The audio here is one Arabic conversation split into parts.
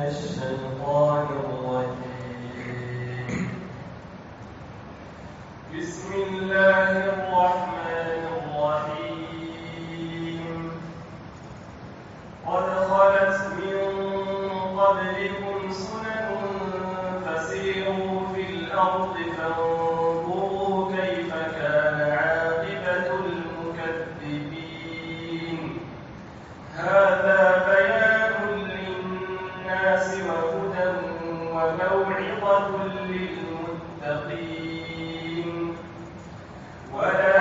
الشيطان الرجيم. بسم الله الرحمن الرحيم. قد خلت من قبلكم سنن فسيروا في الأرض فانظروا كيف كان عاقبة المكذبين. هذا بيان للناس وهدى وموعظة للمتقين. ولا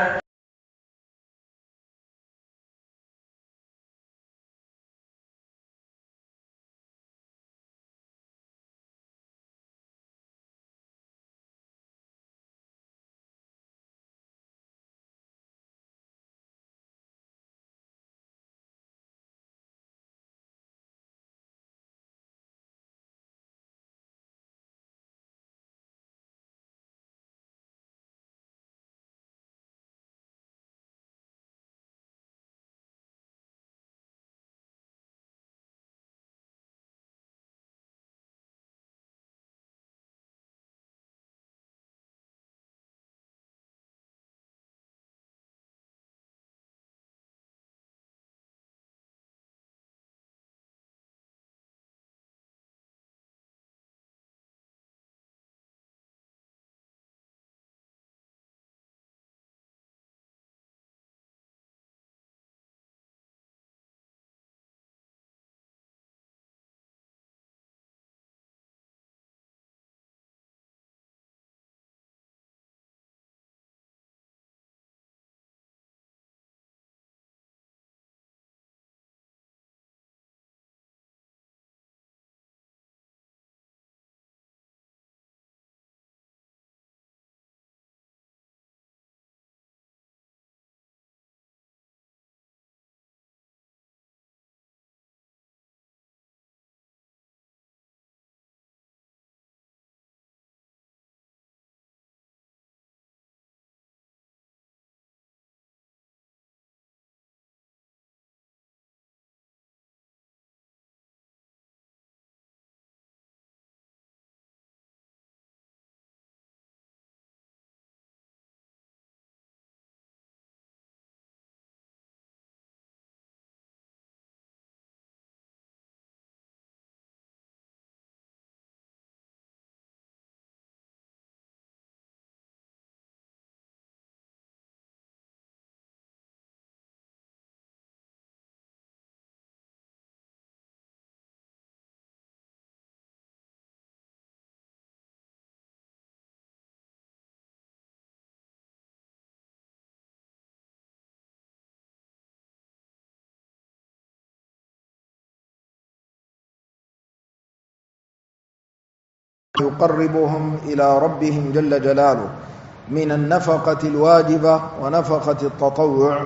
يقربهم إلى ربهم جل جلاله من النفقة الواجبة ونفقة التطوع،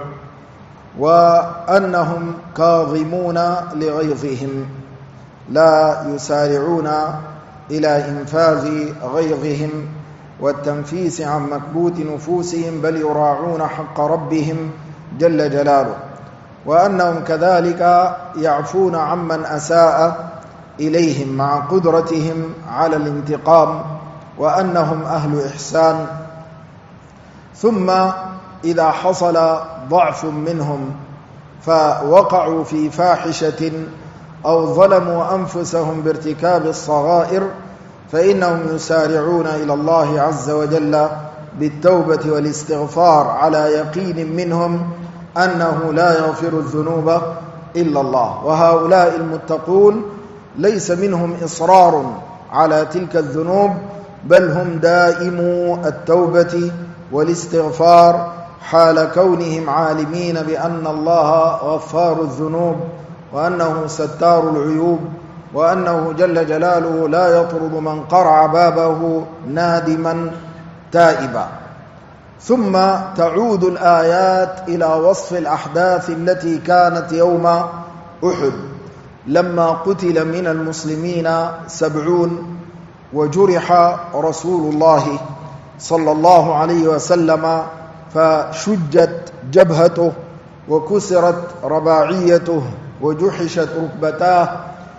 وأنهم كاظمون لغيظهم لا يسارعون إلى إنفاذ غيظهم والتنفيس عن مكبوت نفوسهم، بل يراعون حق ربهم جل جلاله، وأنهم كذلك يعفون عمن أساء إليهم مع قدرتهم على الانتقام، وأنهم أهل إحسان. ثم إذا حصل ضعف منهم فوقعوا في فاحشة أو ظلموا أنفسهم بارتكاب الصغائر، فإنهم يسارعون إلى الله عز وجل بالتوبة والاستغفار على يقين منهم أنه لا يغفر الذنوب إلا الله. وهؤلاء المتقون ليس منهم إصرار على تلك الذنوب، بل هم دائمو التوبة والاستغفار حال كونهم عالمين بأن الله غفار الذنوب، وأنه ستار العيوب، وأنه جل جلاله لا يطرد من قرع بابه نادما تائبا. ثم تعود الآيات إلى وصف الأحداث التي كانت يوم أحد لما قتل من المسلمين 70 وجرح رسول الله صلى الله عليه وسلم، فشجت جبهته وكسرت رباعيته وجحشت ركبتاه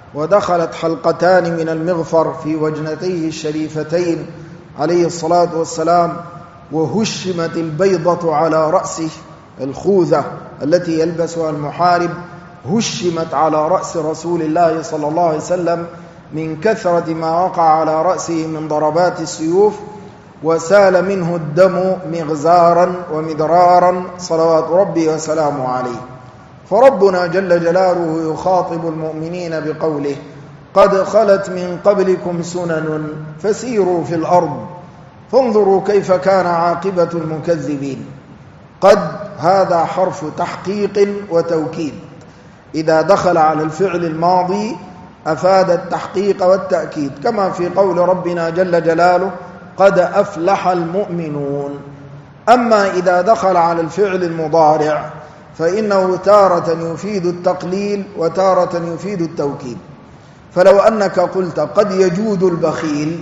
ودخلت حلقتان من المغفر في وجنتيه الشريفتين عليه الصلاة والسلام، وهشمت البيضة على رأسه، الخوذة التي يلبسها المحارب هشمت على رأس رسول الله صلى الله عليه وسلم من كثرة ما وقع على رأسه من ضربات السيوف، وسال منه الدم مغزارا ومدرارا صلوات ربي وسلامه عليه. فربنا جل جلاله يخاطب المؤمنين بقوله: قد خلت من قبلكم سنن فسيروا في الأرض فانظروا كيف كان عاقبة المكذبين. قد هذا حرف تحقيق وتوكيد، إذا دخل على الفعل الماضي أفاد التحقيق والتأكيد، كما في قول ربنا جل جلاله: قد أفلح المؤمنون. أما إذا دخل على الفعل المضارع فإنه تارة يفيد التقليل وتارة يفيد التوكيد. فلو أنك قلت قد يجود البخيل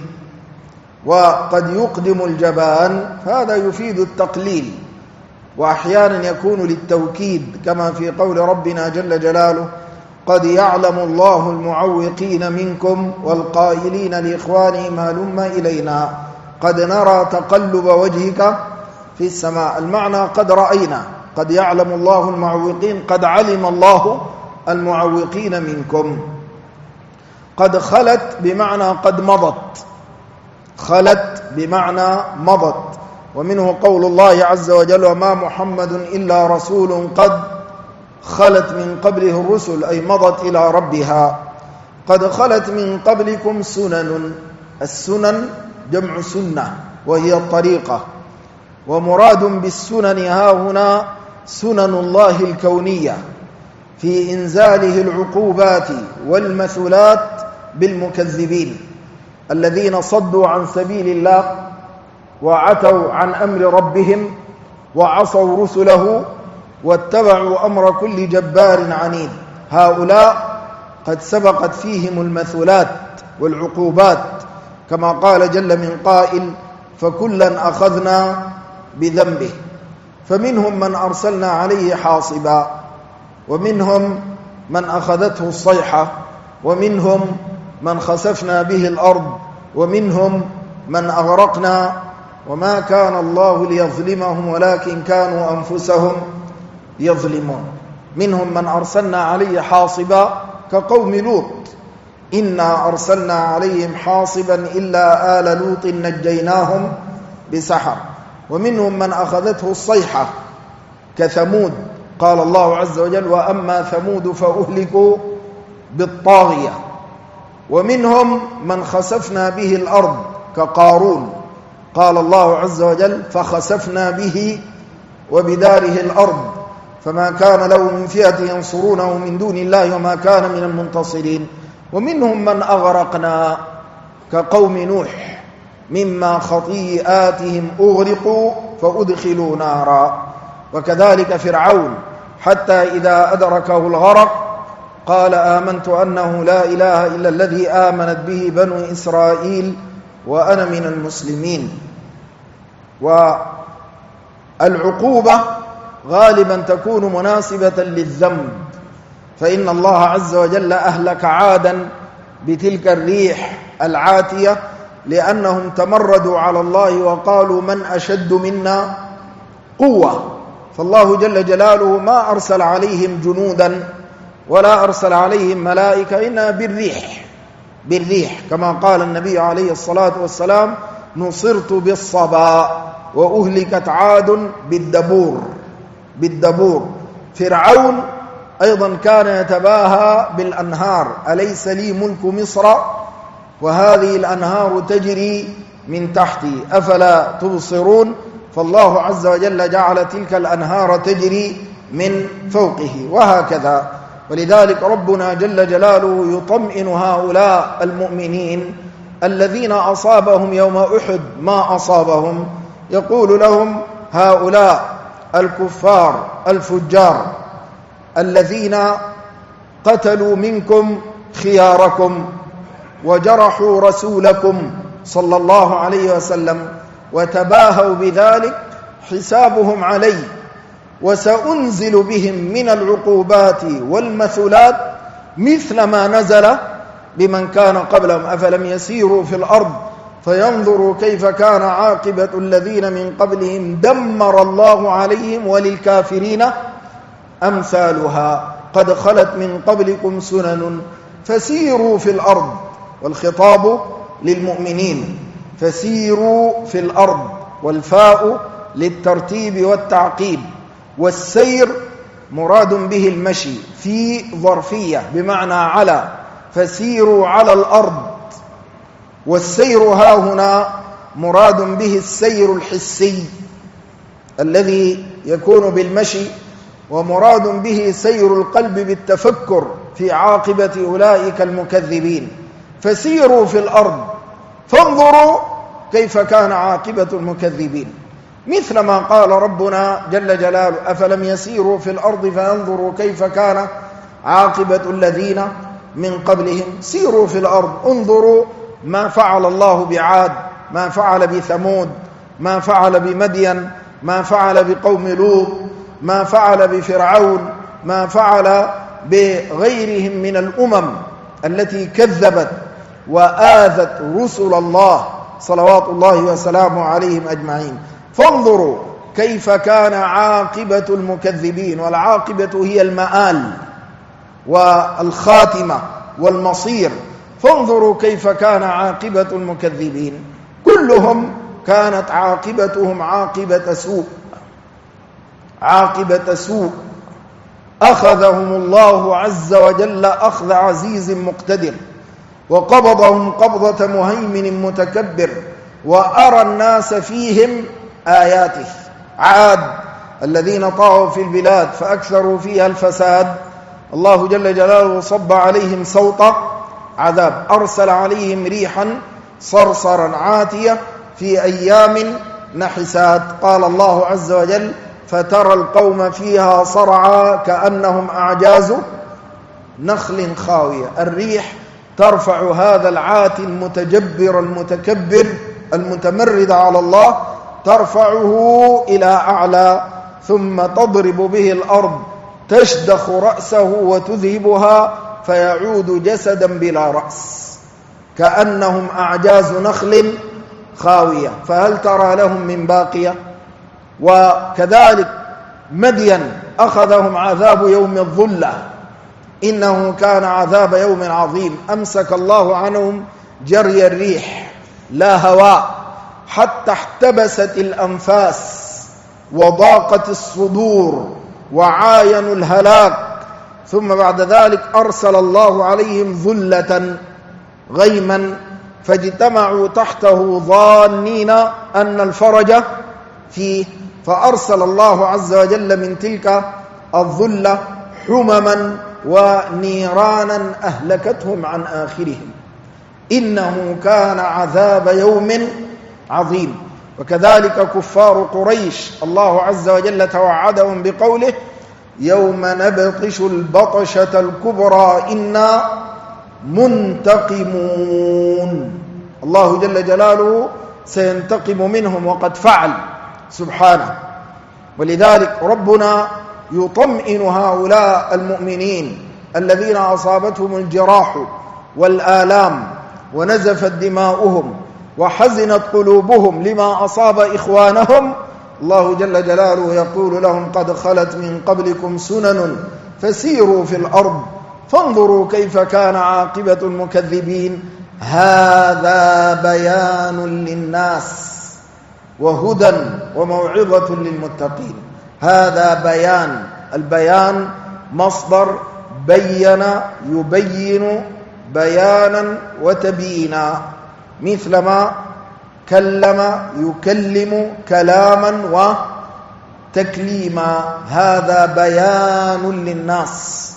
وقد يقدم الجبان فهذا يفيد التقليل، وأحيانا يكون للتوكيد، كما في قول ربنا جل جلاله: قد يعلم الله المعوقين منكم والقائلين لإخوانهم هلم إلينا قد نرى تقلب وجهك في السماء. المعنى قد رأينا، قد يعلم الله المعوقين، قد علم الله المعوقين منكم. قد خلت بمعنى قد مضت، خلت بمعنى مضت. ومنه قول الله عز وجل: وما محمد إلا رسول قد خلت من قبله الرسل، أي مضت إلى ربها. قد خلت من قبلكم سنن، السنن جمع سنة وهي الطريقة، ومراد بالسنن ها هنا سنن الله الكونية في إنزاله العقوبات والمثلات بالمكذبين الذين صدوا عن سبيل الله وعتوا عن أمر ربهم وعصوا رسله واتبعوا أمر كل جبار عنيد. هؤلاء قد سبقت فيهم المثلات والعقوبات، كما قال جل من قائل: فكلا أخذنا بذنبه. فمنهم من أرسلنا عليه حاصبا، ومنهم من أخذته الصيحة، ومنهم من خسفنا به الأرض، ومنهم من أغرقنا، وما كان الله ليظلمهم ولكن كانوا أنفسهم يظلمون. منهم من أرسلنا عليه حاصبا كقوم لوط: إنا أرسلنا عليهم حاصبا إلا آل لوط نجيناهم بسحر. ومنهم من أخذته الصيحة كثمود، قال الله عز وجل: وأما ثمود فأهلكوا بالطاغية. ومنهم من خسفنا به الأرض كقارون، قال الله عز وجل: فخسفنا به وبداره الأرض فما كان له من فئة ينصرونه من دون الله وما كان من المنتصرين. ومنهم من أغرقنا كقوم نوح: مما خطيئاتهم أغرقوا فأدخلوا نارا. وكذلك فرعون، حتى إذا أدركه الغرق قال: آمنت أنه لا إله إلا الذي آمنت به بنو إسرائيل وأنا من المسلمين. والعقوبة غالبا تكون مناسبة للذنب، فإن الله عز وجل أهلك عادا بتلك الريح العاتية لأنهم تمردوا على الله وقالوا: من أشد منا قوة. فالله جل جلاله ما أرسل عليهم جنودا ولا أرسل عليهم ملائكة، إنها بالريح، كما قال النبي عليه الصلاة والسلام: نصرت بالصبا وأهلكت عاد بالدبور. فرعون أيضا كان يتباهى بالأنهار: أليس لي ملك مصر وهذه الأنهار تجري من تحتي أفلا تبصرون. فالله عز وجل جعل تلك الأنهار تجري من فوقه، وهكذا. ولذلك ربنا جل جلاله يطمئن هؤلاء المؤمنين الذين أصابهم يوم أحد ما أصابهم، يقول لهم: هؤلاء الكفار الفجار الذين قتلوا منكم خياركم وجرحوا رسولكم صلى الله عليه وسلم وتباهوا بذلك، حسابهم علي، وسأنزل بهم من العقوبات والمثلات مثل ما نزل بمن كان قبلهم أفلم يسيروا في الأرض فينظروا كيف كان عاقبة الذين من قبلهم دمر الله عليهم وللكافرين أمثالها قد خلت من قبلكم سنن فسيروا في الأرض، والخطاب للمؤمنين، فسيروا في الأرض، والفاء للترتيب والتعقيب، والسير مراد به المشي في ظرفية بمعنى على، فسيروا على الأرض. والسير ها هنا مراد به السير الحسي الذي يكون بالمشي، ومراد به سير القلب بالتفكر في عاقبة أولئك المكذبين. فسيروا في الأرض فانظروا كيف كان عاقبة المكذبين، مثل ما قال ربنا جل جلاله أفلم يسيروا في الأرض فينظروا كيف كان عاقبة الذين من قبلهم. سيروا في الأرض، انظروا ما فعل الله بعاد، ما فعل بثمود، ما فعل بمدين، ما فعل بقوم لوط، ما فعل بفرعون، ما فعل بغيرهم من الأمم التي كذبت وآذت رسل الله صلوات الله وسلامه عليهم أجمعين. فانظروا كيف كان عاقبة المكذبين، والعاقبة هي المآل والخاتمة والمصير. فانظروا كيف كان عاقبة المكذبين، كلهم كانت عاقبتهم عاقبة سوء، عاقبة سوء. أخذهم الله عز وجل أخذ عزيز مقتدر، وقبضهم قبضة مهيمن متكبر، وأرى الناس فيهم آياته. عاد الذين طغوا في البلاد فأكثروا فيها الفساد، الله جل جلاله صب عليهم سوط عذاب، أرسل عليهم ريحا صرصرا عاتية في أيام نحسات. قال الله عز وجل فترى القوم فيها صرعا كأنهم أعجاز نخل خاوية. الريح ترفع هذا العاتي المتجبر المتكبر المتمرد على الله، ترفعه إلى أعلى، ثم تضرب به الأرض تشدخ رأسه وتذهبها فيعود جسدا بلا رأس كأنهم أعجاز نخل خاوية، فهل ترى لهم من باقية؟ وكذلك مدين أخذهم عذاب يوم الظلة، إنه كان عذاب يوم عظيم، أمسك الله عنهم جري الريح لا هواء حتى احتبست الأنفاس وضاقت الصدور وعاينوا الهلاك. ثم بعد ذلك أرسل الله عليهم ظلة غيما فاجتمعوا تحته ظانين أن الفرج فيه، فأرسل الله عز وجل من تلك الظلة حمما ونيرانا أهلكتهم عن آخرهم، إنه كان عذاب يوم عظيم. وكذلك كفار قريش الله عز وجل توعدهم بقوله يوم نبطش البطشة الكبرى إنا منتقمون. الله جل جلاله سينتقم منهم وقد فعل سبحانه. ولذلك ربنا يطمئن هؤلاء المؤمنين الذين أصابتهم الجراح والآلام ونزفت دماؤهم وحزنت قلوبهم لما أصاب إخوانهم. الله جل جلاله يقول لهم قد خلت من قبلكم سنن فسيروا في الأرض فانظروا كيف كان عاقبة المكذبين. هذا بيان للناس وهدى وموعظة للمتقين. هذا بيان، البيان مصدر بين يبين بيانا وتبيينا، مثلما كلم يكلم كلاما وتكليما. هذا بيان للناس.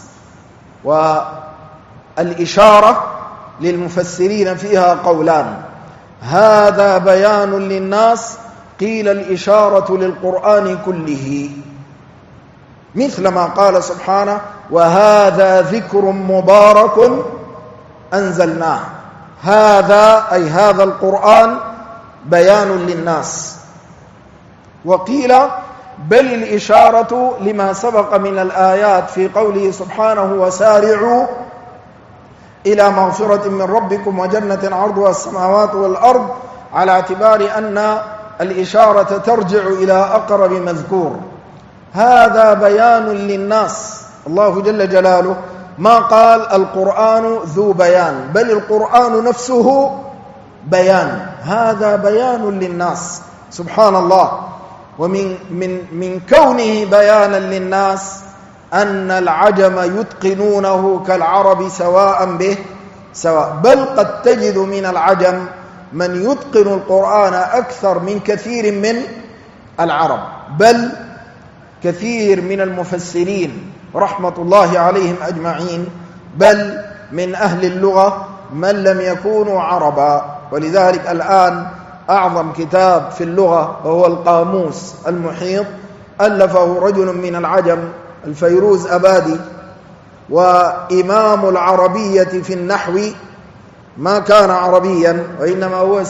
والإشارة للمفسرين فيها قولان: هذا بيان للناس، قيل الإشارة للقرآن كله، مثل ما قال سبحانه وهذا ذكر مبارك أنزلناه. هذا أي هذا القرآن بيان للناس. وقيل بل الإشارة لما سبق من الآيات في قوله سبحانه وسارعوا إلى مغفرة من ربكم وجنة عرضها السماوات والأرض، على اعتبار أن الإشارة ترجع إلى أقرب مذكور. هذا بيان للناس. الله جل جلاله ما قال القرآن ذو بيان، بل القرآن نفسه بيان. هذا بيان للناس سبحان الله. ومن كونه بيانا للناس أن العجم يتقنونه كالعرب سواء به سواء، بل قد تجد من العجم من يتقن القرآن أكثر من كثير من العرب، بل كثير من المفسرين رحمة الله عليهم أجمعين، بل من أهل اللغة من لم يكونوا عربا. ولذلك الآن أعظم كتاب في اللغة وهو القاموس المحيط ألفه رجل من العجم الفيروز أبادي، وإمام العربية في النحو ما كان عربيا وإنما هو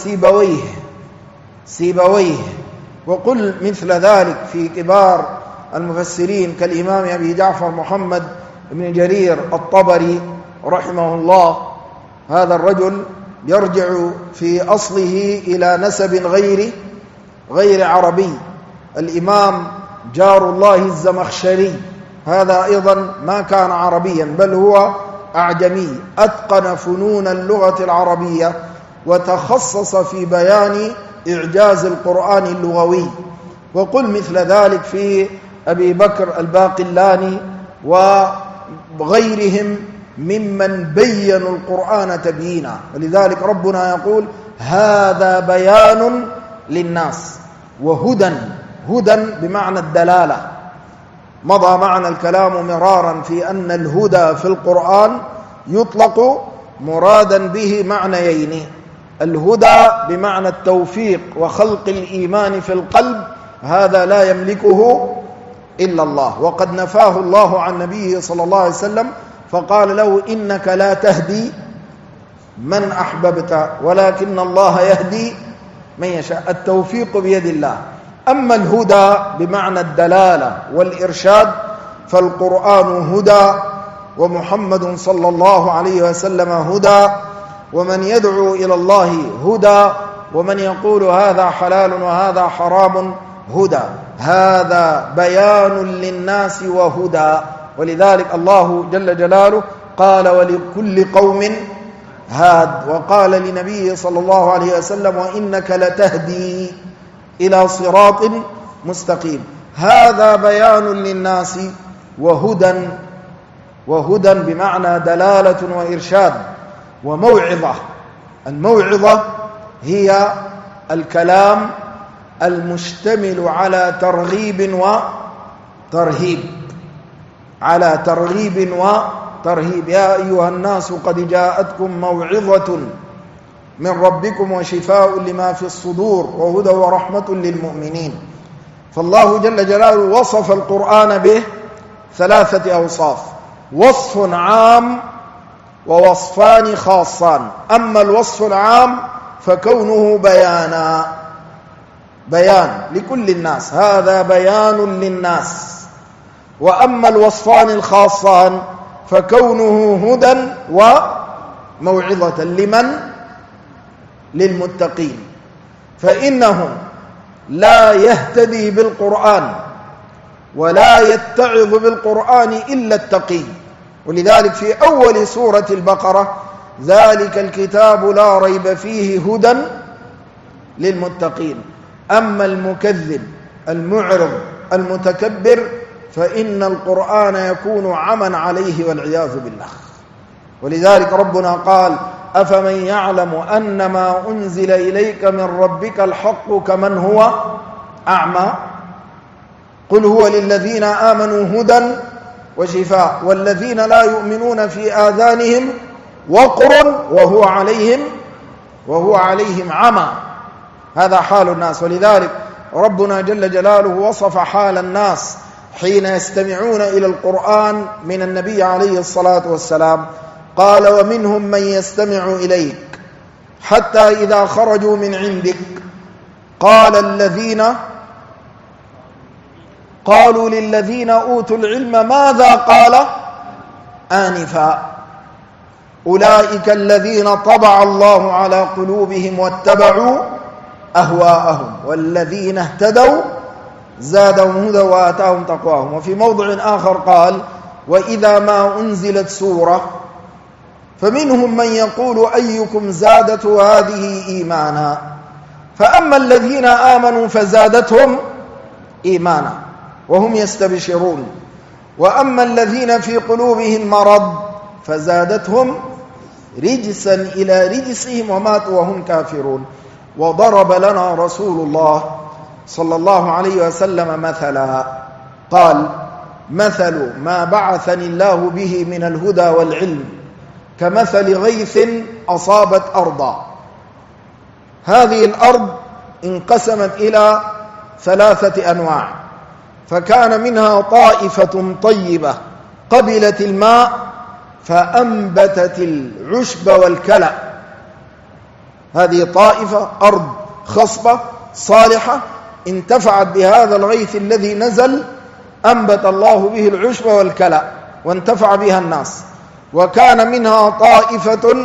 سيبويه. وقل مثل ذلك في كبار المفسرين كالإمام أبي جعفر محمد بن جرير الطبري رحمه الله. هذا الرجل يرجع في أصله إلى نسب غير عربي. الإمام جار الله الزمخشري هذا أيضا ما كان عربيا، بل هو أعجمي، أتقن فنون اللغة العربية وتخصص في بيان إعجاز القرآن اللغوي. وقل مثل ذلك في أبي بكر الباقلاني وغيرهم ممن بيّنوا القرآن تبيينا. ولذلك ربنا يقول هذا بيان للناس وهدى بمعنى الدلالة. مضى معنا الكلام مرارا في أن الهدى في القرآن يطلق مرادا به معنيين: الهدى بمعنى التوفيق وخلق الإيمان في القلب، هذا لا يملكه إلا الله، وقد نفاه الله عن نبيه صلى الله عليه وسلم فقال له إنك لا تهدي من أحببت ولكن الله يهدي من يشاء. التوفيق بيد الله. أما الهدى بمعنى الدلالة والإرشاد فالقرآن هدى، ومحمد صلى الله عليه وسلم هدى، ومن يدعو إلى الله هدى، ومن يقول هذا حلال وهذا حرام هدى. هذا بيان للناس وهدى. ولذلك الله جل جلاله قال ولكل قوم هاد، وقال لنبيه صلى الله عليه وسلم وإنك لتهدي إلى صراط مستقيم. هذا بيان للناس وهدى بمعنى دلالة وإرشاد وموعظة. الموعظة هي الكلام المشتمل على ترغيب وترهيب. يا أيها الناس قد جاءتكم موعظة من ربكم وشفاء لما في الصدور وهدى ورحمة للمؤمنين. فالله جل جلاله وصف القرآن ب3 أوصاف: وصف عام ووصفان خاصان. أما الوصف العام فكونه بيان لكل الناس، هذا بيان للناس. وأما الوصفان الخاصان فكونه هدى وموعظة للمتقين. فإنه لا يهتدي بالقرآن ولا يتعظ بالقرآن إلا التقي. ولذلك في أول سورة البقرة ذلك الكتاب لا ريب فيه هدى للمتقين. أما المكذب المعرض المتكبر فإن القرآن يكون عمى عليه والعياذ بالله. ولذلك ربنا قال أفمن يعلم أنما أنزل إليك من ربك الحق كمن هو أعمى قل هو للذين آمنوا هدى وشفاء والذين لا يؤمنون في آذانهم وقر وهو عليهم عمى. هذا حال الناس. ولذلك ربنا جل جلاله وصف حال الناس حين يستمعون إلى القرآن من النبي عليه الصلاة والسلام. قال ومنهم من يستمع إليك حتى إذا خرجوا من عندك قالوا للذين أوتوا العلم ماذا قال آنفا. أولئك الذين طبع الله على قلوبهم واتبعوا أهواءهم والذين اهتدوا زادهم هدى وآتاهم تقواهم. وفي موضع آخر قال وإذا ما أنزلت سورة فمنهم من يقول أيكم زادته هذه إيمانا فأما الذين آمنوا فزادتهم إيمانا وهم يستبشرون وأما الذين في قلوبهم مرض فزادتهم رجسا إلى رجسهم وماتوا وهم كافرون. وضرب لنا رسول الله صلى الله عليه وسلم مثلا قال مثل ما بعثني الله به من الهدى والعلم كمثل غيث أصابت أرضا. هذه الأرض انقسمت إلى 3 أنواع، فكان منها طائفة طيبة قبلت الماء فأنبتت العشب والكلأ. هذه طائفة أرض خصبة صالحة انتفعت بهذا الغيث الذي نزل، أنبت الله به العشب والكلأ وانتفع بها الناس. وكان منها طائفة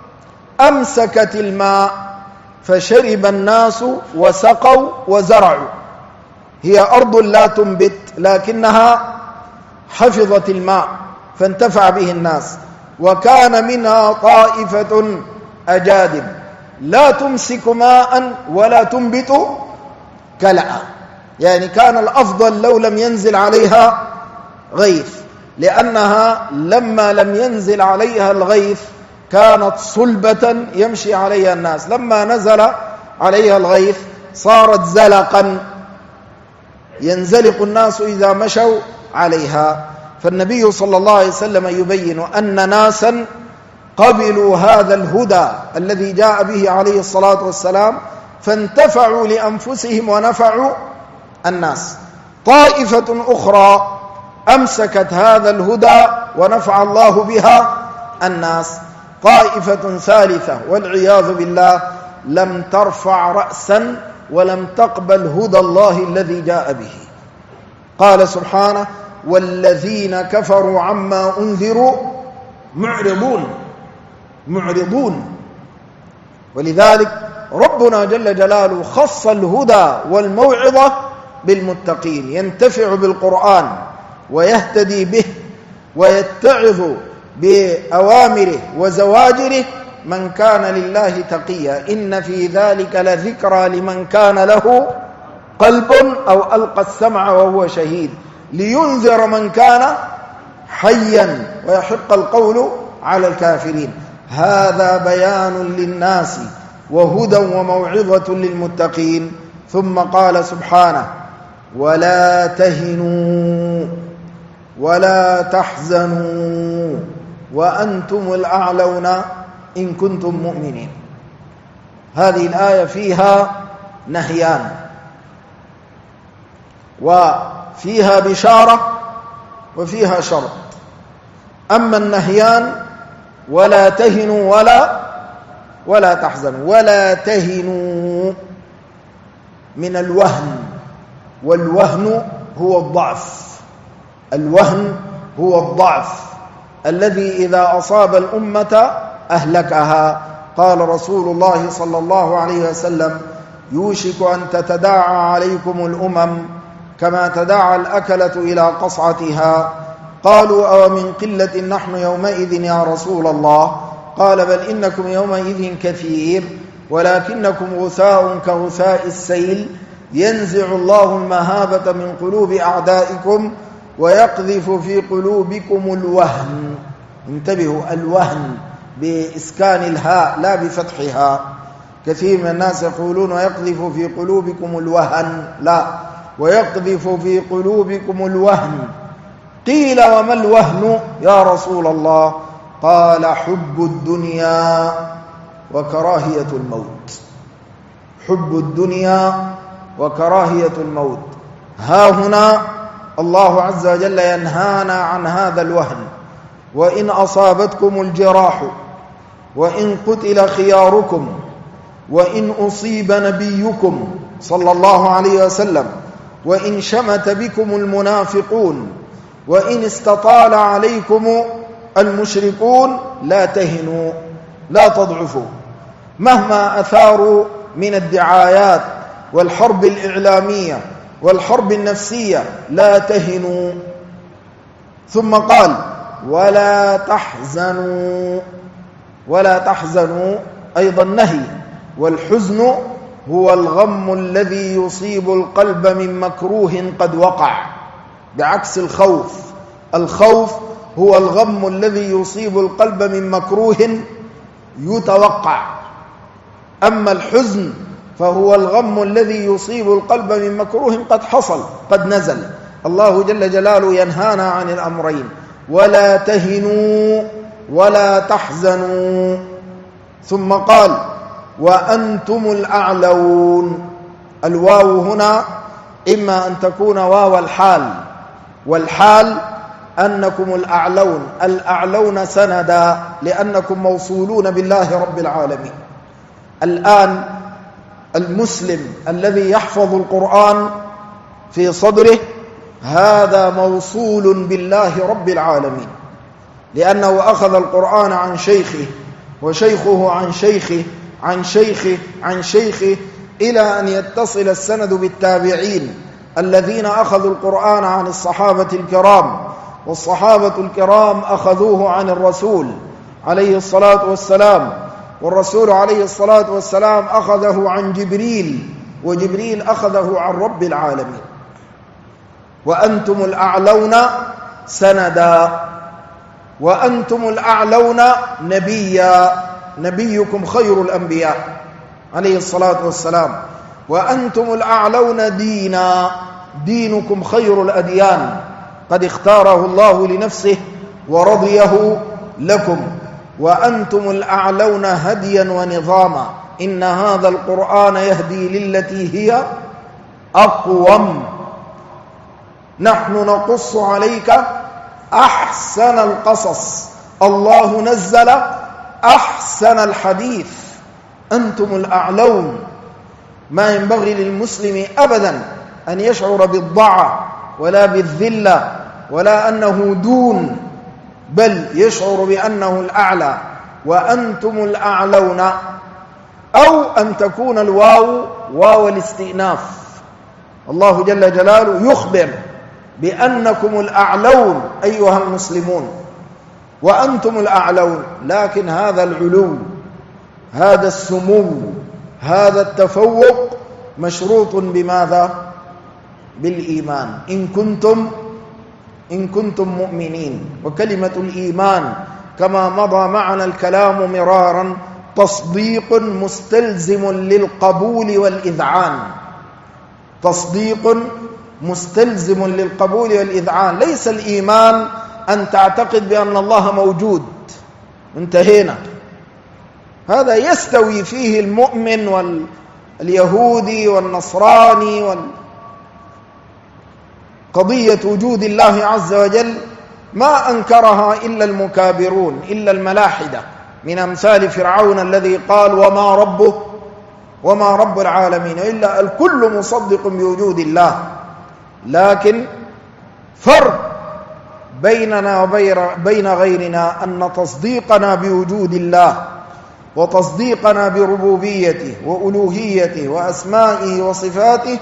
أمسكت الماء فشرب الناس وسقوا وزرعوا. هي أرض لا تنبت لكنها حفظت الماء فانتفع به الناس. وكان منها طائفة أجادب لا تمسك ماء ولا تنبت كلأ، يعني كان الأفضل لو لم ينزل عليها غيث، لأنها لما لم ينزل عليها الغيث كانت صلبة يمشي عليها الناس، لما نزل عليها الغيث صارت زلقا ينزلق الناس إذا مشوا عليها. فالنبي صلى الله عليه وسلم يبين أن ناسا قبلوا هذا الهدى الذي جاء به عليه الصلاة والسلام فانتفعوا لأنفسهم ونفعوا الناس. طائفة أخرى أمسكت هذا الهدى ونفع الله بها الناس. طائفة ثالثة والعياذ بالله لم ترفع رأسا ولم تقبل هدى الله الذي جاء به. قال سبحانه والذين كفروا عما أنذروا معرضون. ولذلك ربنا جل جلاله خص الهدى والموعظة بالمتقين، ينتفع بالقرآن ويهتدي به ويتعظ بأوامره وزواجره من كان لله تقيا. إن في ذلك لذكرى لمن كان له قلب أو ألقى السمع وهو شهيد لينذر من كان حيا ويحق القول على الكافرين. هذا بيان للناس وهدى وموعظة للمتقين. ثم قال سبحانه ولا تهنوا ولا تحزنوا وأنتم الأعلون إن كنتم مؤمنين. هذه الآية فيها نهيان وفيها بشارة وفيها شرط. أما النهيان ولا تهنوا ولا تحزنوا، ولا تهنوا من الوهن، والوهن هو الضعف. الوهن هو الضعف الذي إذا أصاب الأمة أهلكها. قال رسول الله صلى الله عليه وسلم يوشك أن تتداعى عليكم الأمم كما تداعى الأكلة إلى قصعتها. قالوا أو من قلة نحن يومئذ يا رسول الله؟ قال بل إنكم يومئذ كثير ولكنكم غثاء كغثاء السيل ينزع الله المهابة من قلوب أعدائكم ويقذف في قلوبكم الوهن. انتبهوا، الوهن بإسكان الهاء لا بفتحها. كثير من الناس يقولون ويقذف في قلوبكم الوهن، لا، ويقذف في قلوبكم الوهن. قيل وما الوهن يا رسول الله؟ قال حب الدنيا وكراهية الموت. حب الدنيا وكراهية الموت. ها هنا الله عز وجل ينهانا عن هذا الوهن. وإن أصابتكم الجراح وإن قتل خياركم وإن أصيب نبيكم صلى الله عليه وسلم وإن شمت بكم المنافقون وإن استطال عليكم المشركون لا تهنوا، لا تضعفوا، مهما أثاروا من الدعايات والحرب الإعلامية والحرب النفسية لا تهنوا. ثم قال ولا تحزنوا، ولا تحزنوا أيضا نهي، والحزن هو الغم الذي يصيب القلب من مكروه قد وقع، بعكس الخوف. الخوف هو الغم الذي يصيب القلب من مكروه يتوقع، أما الحزن فهو الغم الذي يصيب القلب من مكروه قد حصل، قد نزل. الله جل جلاله ينهانا عن الأمرين، ولا تهنوا ولا تحزنوا. ثم قال وأنتم الأعلون. الواو هنا إما أن تكون واو الحال، والحال أنكم الأعلون، الأعلون سندا لأنكم موصولون بالله رب العالمين. الآن المسلم الذي يحفظ القرآن في صدره هذا موصول بالله رب العالمين، لأنه أخذ القرآن عن شيخه، وشيخه عن شيخه عن شيخه عن شيخه، إلى أن يتصل السند بالتابعين الذين أخذوا القرآن عن الصحابة الكرام، والصحابة الكرام أخذوه عن الرسول عليه الصلاة والسلام، والرسول عليه الصلاة والسلام أخذه عن جبريل، وجبريل أخذه عن رب العالمين. وأنتم الأعلون سندا، وأنتم الأعلون نبيا، نبيكم خير الأنبياء عليه الصلاة والسلام. وأنتم الأعلون دينا، دينكم خير الأديان، قد اختاره الله لنفسه ورضيه لكم. وأنتم الأعلون هديا ونظاما، إن هذا القرآن يهدي للتي هي أقوم. نحن نقص عليك أحسن القصص، الله نزل أحسن الحديث. أنتم الأعلون. ما ينبغي للمسلم أبدا أن يشعر بالضعف ولا بالذلة ولا أنه دون، بل يشعر بأنه الأعلى. وأنتم الأعلون، أو أن تكون الواو واو الاستئناف. الله جل جلاله يخبر بأنكم الأعلون أيها المسلمون، وأنتم الأعلون. لكن هذا العلو، هذا السمو، هذا التفوق مشروط بماذا؟ بالإيمان، إن كنتم مؤمنين. وكلمة الإيمان كما مضى معنا الكلام مرارا تصديق مستلزم للقبول والإذعان، تصديق مستلزم للقبول والإذعان. ليس الإيمان أن تعتقد بأن الله موجود، انتهينا. هذا يستوي فيه المؤمن واليهودي والنصراني. قضية وجود الله عز وجل ما أنكرها إلا المكابرون، إلا الملاحدة، من أمثال فرعون الذي قال وما رب العالمين، إلا الكل مصدق بوجود الله. لكن فرق بيننا وبين غيرنا أن تصديقنا بوجود الله وتصديقنا بربوبيته وألوهيته وأسمائه وصفاته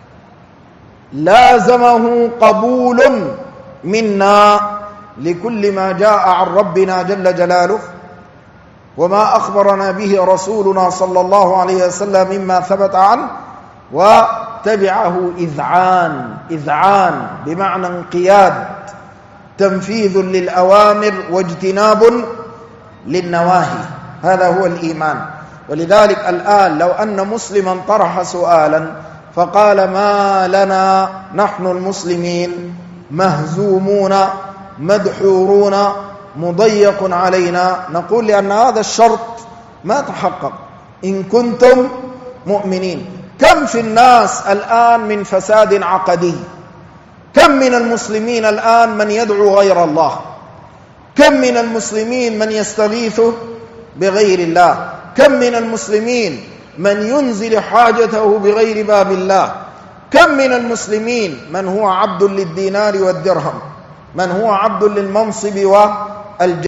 لازمه قبول منا لكل ما جاء عن ربنا جل جلاله وما أخبرنا به رسولنا صلى الله عليه وسلم مما ثبت عنه، وتبعه إذعان بمعنى انقياد، تنفيذ للأوامر واجتناب للنواهي. هذا هو الإيمان. ولذلك الآن لو أن مسلما طرح سؤالا فقال ما لنا نحن المسلمين مهزومون مدحورون مضيق علينا، نقول لأن هذا الشرط ما تحقق إن كنتم مؤمنين. كم في الناس الآن من فساد عقدي، كم من المسلمين الآن من يدعو غير الله، كم من المسلمين من يستغيث بغير الله، كم من المسلمين من ينزل حاجته بغير باب الله، كم من المسلمين من هو عبد للدينار والدرهم، من هو عبد للمنصب والجاه.